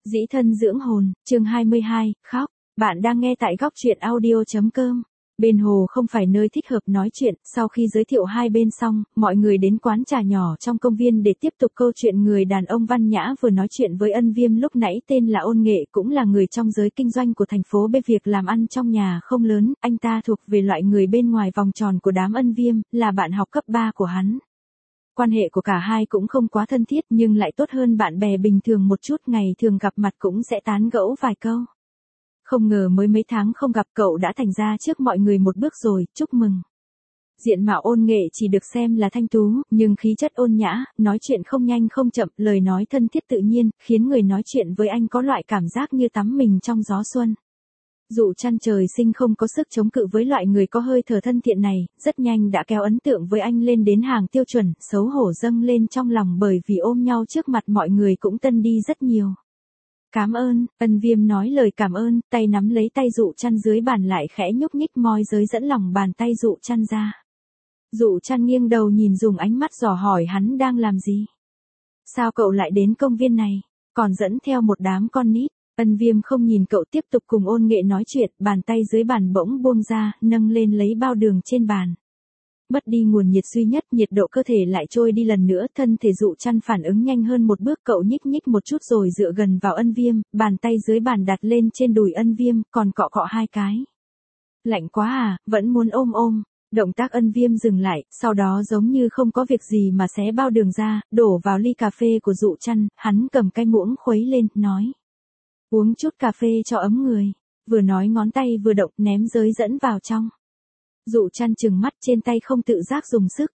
Dĩ thân dưỡng hồn, chương 22, khóc. Bạn đang nghe tại góc truyện audio.com. Bên hồ không phải nơi thích hợp nói chuyện, sau khi giới thiệu hai bên xong, mọi người đến quán trà nhỏ trong công viên để tiếp tục câu chuyện. Người đàn ông văn nhã vừa nói chuyện với Ân Viêm lúc nãy tên là Ôn Nghệ, cũng là người trong giới kinh doanh của thành phố B. Việc làm ăn trong nhà không lớn, anh ta thuộc về loại người bên ngoài vòng tròn của đám Ân Viêm, là bạn học cấp 3 của hắn. Quan hệ của cả hai cũng không quá thân thiết nhưng lại tốt hơn bạn bè bình thường một chút, ngày thường gặp mặt cũng sẽ tán gẫu vài câu. Không ngờ mới mấy tháng không gặp cậu đã thành ra trước mọi người một bước rồi, chúc mừng. Diện mạo Ôn Nghệ chỉ được xem là thanh tú, nhưng khí chất ôn nhã, nói chuyện không nhanh không chậm, lời nói thân thiết tự nhiên, khiến người nói chuyện với anh có loại cảm giác như tắm mình trong gió xuân. Dụ Chăn trời sinh không có sức chống cự với loại người có hơi thở thân thiện này, rất nhanh đã kéo ấn tượng với anh lên đến hàng tiêu chuẩn, xấu hổ dâng lên trong lòng bởi vì ôm nhau trước mặt mọi người cũng tân đi rất nhiều. Cảm ơn, Ân Viêm nói lời cảm ơn, tay nắm lấy tay Dụ Chăn dưới bàn lại khẽ nhúc nhích môi giới dẫn lòng bàn tay Dụ Chăn ra. Dụ Chăn nghiêng đầu nhìn dùng ánh mắt dò hỏi hắn đang làm gì. Sao cậu lại đến công viên này, còn dẫn theo một đám con nít? Ân Viêm không nhìn cậu tiếp tục cùng Ôn Nghệ nói chuyện, bàn tay dưới bàn bỗng buông ra, nâng lên lấy bao đường trên bàn. Mất đi nguồn nhiệt duy nhất, nhiệt độ cơ thể lại trôi đi lần nữa, thân thể Dụ Chăn phản ứng nhanh hơn một bước, cậu nhích nhích một chút rồi dựa gần vào Ân Viêm, bàn tay dưới bàn đặt lên trên đùi Ân Viêm, còn cọ cọ hai cái. Lạnh quá à, vẫn muốn ôm ôm. Động tác Ân Viêm dừng lại, sau đó giống như không có việc gì mà xé bao đường ra, đổ vào ly cà phê của Dụ Chăn, hắn cầm cái muỗng khuấy lên, nói. Uống chút cà phê cho ấm người. Vừa nói ngón tay vừa động ném giới dẫn vào trong. Dụ Chăn trừng mắt trên tay không tự giác dùng sức.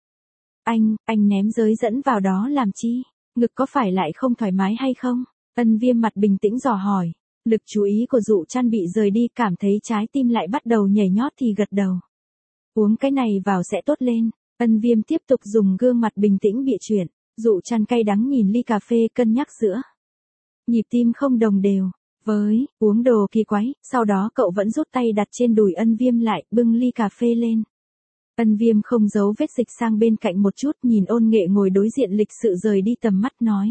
Anh ném giới dẫn vào đó làm chi? Ngực có phải lại không thoải mái hay không? Ân Viêm mặt bình tĩnh dò hỏi. Lực chú ý của Dụ Chăn bị rời đi, cảm thấy trái tim lại bắt đầu nhảy nhót thì gật đầu. Uống cái này vào sẽ tốt lên. Ân Viêm tiếp tục dùng gương mặt bình tĩnh bịa chuyện. Dụ Chăn cay đắng nhìn ly cà phê cân nhắc giữa. Nhịp tim không đồng đều. Với, uống đồ kỳ quái, sau đó cậu vẫn rút tay đặt trên đùi Ân Viêm lại, bưng ly cà phê lên. Ân Viêm không giấu vết dịch sang bên cạnh một chút, nhìn Ôn Nghệ ngồi đối diện lịch sự rời đi tầm mắt nói.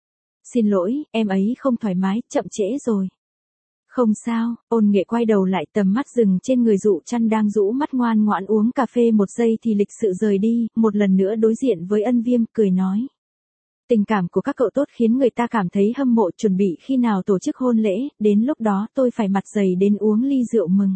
Xin lỗi, em ấy không thoải mái, chậm trễ rồi. Không sao, Ôn Nghệ quay đầu lại, tầm mắt dừng trên người Dụ Chăn đang rũ mắt ngoan ngoãn uống cà phê, một giây thì lịch sự rời đi, một lần nữa đối diện với Ân Viêm, cười nói. Tình cảm của các cậu tốt khiến người ta cảm thấy hâm mộ, chuẩn bị khi nào tổ chức hôn lễ, đến lúc đó tôi phải mặt dày đến uống ly rượu mừng.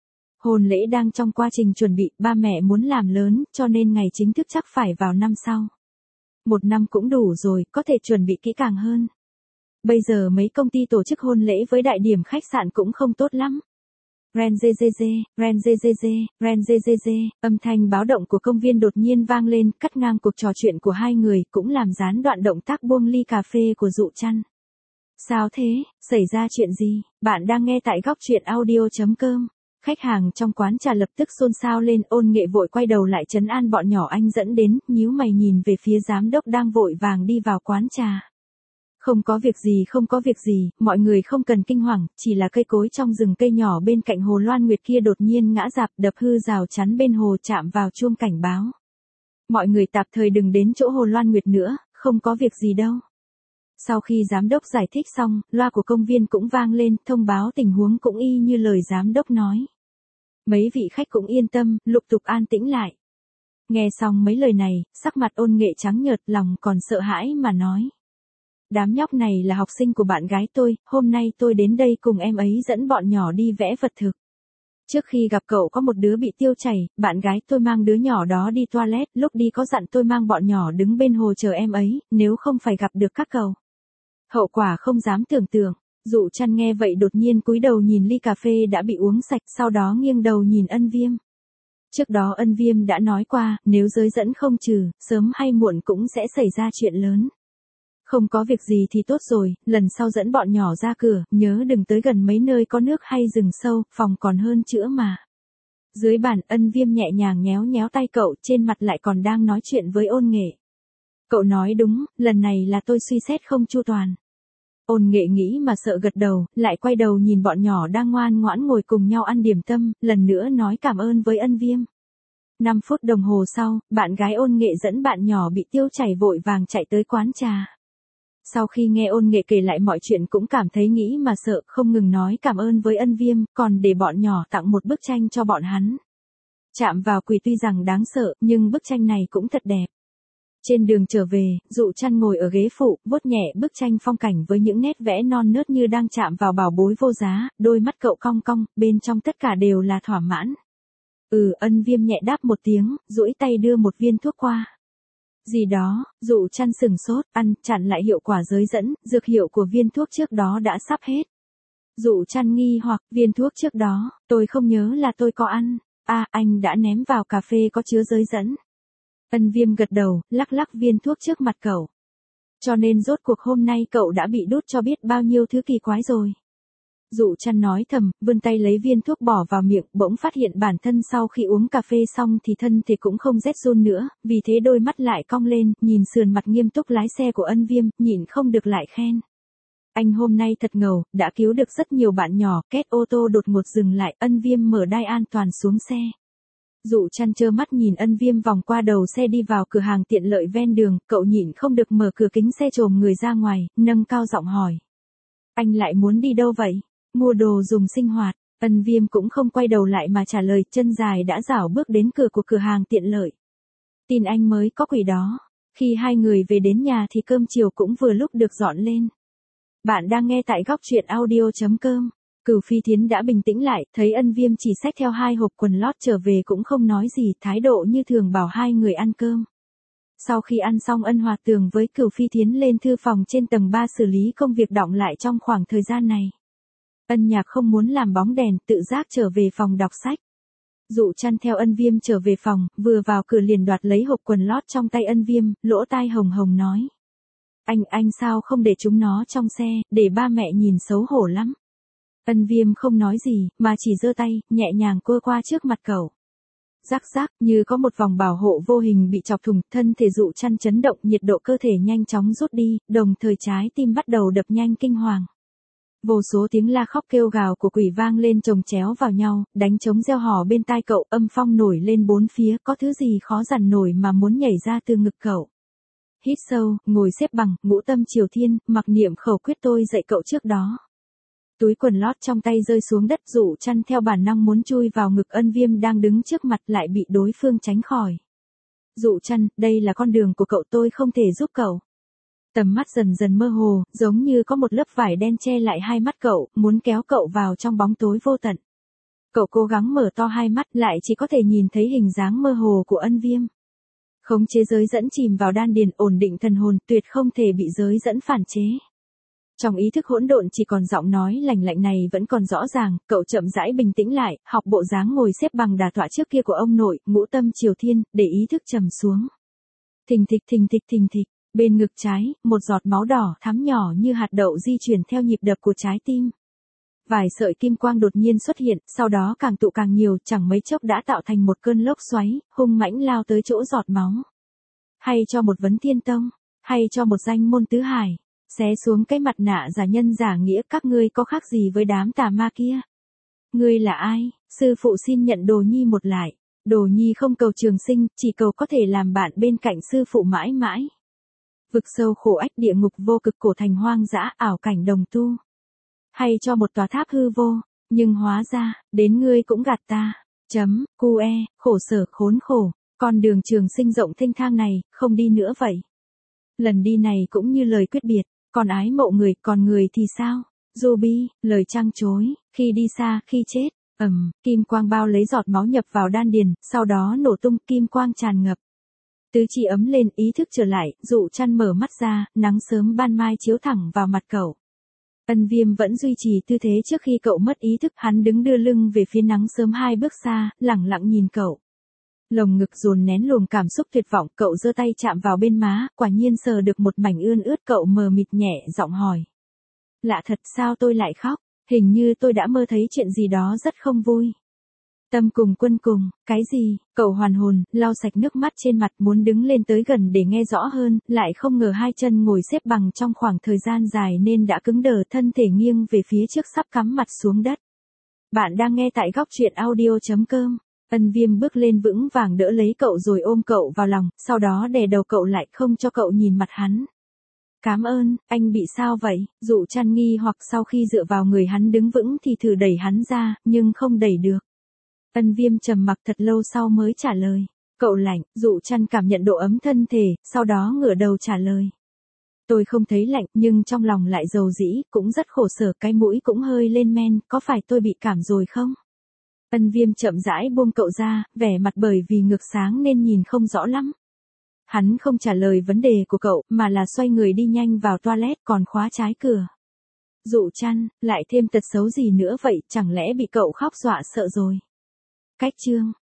Hôn lễ đang trong quá trình chuẩn bị, ba mẹ muốn làm lớn, cho nên ngày chính thức chắc phải vào năm sau. Một năm cũng đủ rồi, có thể chuẩn bị kỹ càng hơn. Bây giờ mấy công ty tổ chức hôn lễ với đại điểm khách sạn cũng không tốt lắm. Ren dê dê dê, ren dê dê dê, ren dê dê dê, âm thanh báo động của công viên đột nhiên vang lên, cắt ngang cuộc trò chuyện của hai người, cũng làm gián đoạn động tác buông ly cà phê của Dụ Chăn. Sao thế, xảy ra chuyện gì? Bạn đang nghe tại góc truyện audio.com. Khách hàng trong quán trà lập tức xôn xao lên, Ôn Nghệ vội quay đầu lại trấn an bọn nhỏ anh dẫn đến, nhíu mày nhìn về phía giám đốc đang vội vàng đi vào quán trà. Không có việc gì, mọi người không cần kinh hoàng, chỉ là cây cối trong rừng cây nhỏ bên cạnh hồ Loan Nguyệt kia đột nhiên ngã rạp, đập hư rào chắn bên hồ, chạm vào chuông cảnh báo. Mọi người tạm thời đừng đến chỗ hồ Loan Nguyệt nữa, không có việc gì đâu. Sau khi giám đốc giải thích xong, loa của công viên cũng vang lên, thông báo tình huống cũng y như lời giám đốc nói. Mấy vị khách cũng yên tâm, lục tục an tĩnh lại. Nghe xong mấy lời này, sắc mặt Ôn Nghệ trắng nhợt, lòng còn sợ hãi mà nói. Đám nhóc này là học sinh của bạn gái tôi, hôm nay tôi đến đây cùng em ấy dẫn bọn nhỏ đi vẽ vật thực. Trước khi gặp cậu có một đứa bị tiêu chảy, bạn gái tôi mang đứa nhỏ đó đi toilet, lúc đi có dặn tôi mang bọn nhỏ đứng bên hồ chờ em ấy, nếu không phải gặp được các cậu. Hậu quả không dám tưởng tượng. Dụ Chăn nghe vậy đột nhiên cúi đầu nhìn ly cà phê đã bị uống sạch, sau đó nghiêng đầu nhìn Ân Viêm. Trước đó Ân Viêm đã nói qua, nếu giới dẫn không trừ, sớm hay muộn cũng sẽ xảy ra chuyện lớn. Không có việc gì thì tốt rồi, lần sau dẫn bọn nhỏ ra cửa, nhớ đừng tới gần mấy nơi có nước hay rừng sâu, phòng còn hơn chữa mà. Dưới bàn, Ân Viêm nhẹ nhàng nhéo nhéo tay cậu, trên mặt lại còn đang nói chuyện với Ôn Nghệ. Cậu nói đúng, lần này là tôi suy xét không chu toàn. Ôn Nghệ nghĩ mà sợ gật đầu, lại quay đầu nhìn bọn nhỏ đang ngoan ngoãn ngồi cùng nhau ăn điểm tâm, lần nữa nói cảm ơn với Ân Viêm. 5 phút đồng hồ sau, bạn gái Ôn Nghệ dẫn bạn nhỏ bị tiêu chảy vội vàng chạy tới quán trà. Sau khi nghe Ôn Nghệ kể lại mọi chuyện cũng cảm thấy nghĩ mà sợ, không ngừng nói cảm ơn với Ân Viêm, còn để bọn nhỏ tặng một bức tranh cho bọn hắn. Chạm vào quỷ tuy rằng đáng sợ, nhưng bức tranh này cũng thật đẹp. Trên đường trở về, Dụ Chăn ngồi ở ghế phụ, vuốt nhẹ bức tranh phong cảnh với những nét vẽ non nớt như đang chạm vào bảo bối vô giá, đôi mắt cậu cong cong, bên trong tất cả đều là thỏa mãn. Ân Viêm nhẹ đáp một tiếng, duỗi tay đưa một viên thuốc qua. Gì đó, Dụ Chăn sừng sốt, ăn, chặn lại hiệu quả giới dẫn, dược hiệu của viên thuốc trước đó đã sắp hết. Dụ Chăn nghi hoặc, viên thuốc trước đó, tôi không nhớ là tôi có ăn. Anh đã ném vào cà phê có chứa giới dẫn. Ân Viêm gật đầu, lắc lắc viên thuốc trước mặt cậu. Cho nên rốt cuộc hôm nay cậu đã bị đút cho biết bao nhiêu thứ kỳ quái rồi. Dụ Chăn nói thầm, vươn tay lấy viên thuốc bỏ vào miệng, bỗng phát hiện bản thân sau khi uống cà phê xong thì thân thể cũng không rét run nữa, vì thế đôi mắt lại cong lên, nhìn sườn mặt nghiêm túc lái xe của Ân Viêm, nhịn không được lại khen. Anh hôm nay thật ngầu, đã cứu được rất nhiều bạn nhỏ, két ô tô đột ngột dừng lại, Ân Viêm mở đai an toàn xuống xe. Dụ Chăn trơ mắt nhìn Ân Viêm vòng qua đầu xe đi vào cửa hàng tiện lợi ven đường, cậu nhịn không được mở cửa kính xe trồm người ra ngoài, nâng cao giọng hỏi. Anh lại muốn đi đâu vậy? Mua đồ dùng sinh hoạt. Ân Viêm cũng không quay đầu lại mà trả lời, chân dài đã rảo bước đến cửa của cửa hàng tiện lợi. Tin anh mới có quỷ đó. Khi hai người về đến nhà thì cơm chiều cũng vừa lúc được dọn lên. Bạn đang nghe tại góc truyện audio.com. Cửu Phi Thiến đã bình tĩnh lại, thấy Ân Viêm chỉ xách theo 2 hộp quần lót trở về cũng không nói gì, thái độ như thường bảo hai người ăn cơm. Sau khi ăn xong, Ân Hoạt Tường với Cửu Phi Thiến lên thư phòng trên tầng 3 xử lý công việc đọng lại trong khoảng thời gian này. Ân Nhạc không muốn làm bóng đèn, tự giác trở về phòng đọc sách. Dụ Chăn theo Ân Viêm trở về phòng, vừa vào cửa liền đoạt lấy hộp quần lót trong tay Ân Viêm, lỗ tai hồng hồng nói. Anh sao không để chúng nó trong xe, để ba mẹ nhìn xấu hổ lắm. Ân Viêm không nói gì, mà chỉ giơ tay, nhẹ nhàng quơ qua trước mặt cậu. Rắc rắc, như có một vòng bảo hộ vô hình bị chọc thủng, thân thể Dụ Chăn chấn động, nhiệt độ cơ thể nhanh chóng rút đi, đồng thời trái tim bắt đầu đập nhanh kinh hoàng. Vô số tiếng la khóc kêu gào của quỷ vang lên chồng chéo vào nhau, đánh trống reo hò bên tai cậu, âm phong nổi lên bốn phía, có thứ gì khó dằn nổi mà muốn nhảy ra từ ngực cậu. Hít sâu, ngồi xếp bằng, ngũ tâm triều thiên, mặc niệm khẩu quyết tôi dạy cậu trước đó. Túi quần lót trong tay rơi xuống đất, Dụ Chăn theo bản năng muốn chui vào ngực Ân Viêm đang đứng trước mặt, lại bị đối phương tránh khỏi. Dụ Chăn, đây là con đường của cậu, tôi không thể giúp cậu. Tầm mắt dần dần mơ hồ, giống như có một lớp vải đen che lại hai mắt cậu, muốn kéo cậu vào trong bóng tối vô tận. Cậu cố gắng mở to hai mắt, lại chỉ có thể nhìn thấy hình dáng mơ hồ của Ân Viêm. Khống chế giới dẫn chìm vào đan điền, ổn định thần hồn, tuyệt không thể bị giới dẫn phản chế. Trong ý thức hỗn độn chỉ còn giọng nói lành lạnh này vẫn còn rõ ràng, cậu chậm rãi bình tĩnh lại, học bộ dáng ngồi xếp bằng đà tọa trước kia của ông nội, ngũ tâm triều thiên, để ý thức trầm xuống. Thình thịch thình thịch thình thịch, bên ngực trái, một giọt máu đỏ thắm nhỏ như hạt đậu di chuyển theo nhịp đập của trái tim. Vài sợi kim quang đột nhiên xuất hiện, sau đó càng tụ càng nhiều, chẳng mấy chốc đã tạo thành một cơn lốc xoáy, hung mãnh lao tới chỗ giọt máu. Hay cho một vấn thiên tông, hay cho một danh môn tứ hải. Xé xuống cái mặt nạ giả nhân giả nghĩa, các ngươi có khác gì với đám tà ma kia? Ngươi là ai? Sư phụ xin nhận Đồ Nhi một lại. Đồ Nhi không cầu trường sinh, chỉ cầu có thể làm bạn bên cạnh sư phụ mãi mãi. Vực sâu khổ ách, địa ngục vô cực, cổ thành hoang dã, ảo cảnh đồng tu. Hay cho một tòa tháp hư vô, nhưng hóa ra, đến ngươi cũng gạt ta. Khổ sở khốn khổ, con đường trường sinh rộng thênh thang này, không đi nữa vậy. Lần đi này cũng như lời quyết biệt. Còn ái mộ người, còn người thì sao? Ruby, lời trăng chối, khi đi xa, khi chết. Kim quang bao lấy giọt máu nhập vào đan điền, sau đó nổ tung, kim quang tràn ngập. Tứ chi ấm lên, ý thức trở lại, Dụ Chăn mở mắt ra, nắng sớm ban mai chiếu thẳng vào mặt cậu. Ân Viêm vẫn duy trì tư thế trước khi cậu mất ý thức, hắn đứng đưa lưng về phía nắng sớm 2 bước xa, lẳng lặng nhìn cậu. Lồng ngực dồn nén luồng cảm xúc tuyệt vọng, cậu giơ tay chạm vào bên má, quả nhiên sờ được một mảnh ươn ướt, cậu mờ mịt nhẹ giọng hỏi. Lạ thật, sao tôi lại khóc? Hình như tôi đã mơ thấy chuyện gì đó rất không vui. Tâm cùng quân cùng, cái gì? Cậu hoàn hồn, lau sạch nước mắt trên mặt, muốn đứng lên tới gần để nghe rõ hơn, lại không ngờ hai chân ngồi xếp bằng trong khoảng thời gian dài nên đã cứng đờ, thân thể nghiêng về phía trước sắp cắm mặt xuống đất. Bạn đang nghe tại góc truyện audio.com. Ân Viêm bước lên vững vàng đỡ lấy cậu rồi ôm cậu vào lòng, sau đó đè đầu cậu lại, không cho cậu nhìn mặt hắn. Cảm ơn, anh bị sao vậy? Dụ chăn nghi hoặc sau khi dựa vào người hắn đứng vững thì thử đẩy hắn ra, nhưng không đẩy được. Ân Viêm trầm mặc thật lâu sau mới trả lời. Cậu lạnh, Dụ chăn cảm nhận độ ấm thân thể, sau đó ngửa đầu trả lời. Tôi không thấy lạnh nhưng trong lòng lại dầu dĩ, cũng rất khổ sở, cái mũi cũng hơi lên men, có phải tôi bị cảm rồi không? Ân Viêm chậm rãi buông cậu ra, vẻ mặt bởi vì ngực sáng nên nhìn không rõ lắm. Hắn không trả lời vấn đề của cậu, mà là xoay người đi nhanh vào toilet còn khóa trái cửa. Dụ chăn, lại thêm tật xấu gì nữa vậy, chẳng lẽ bị cậu khóc dọa sợ rồi? Cách chương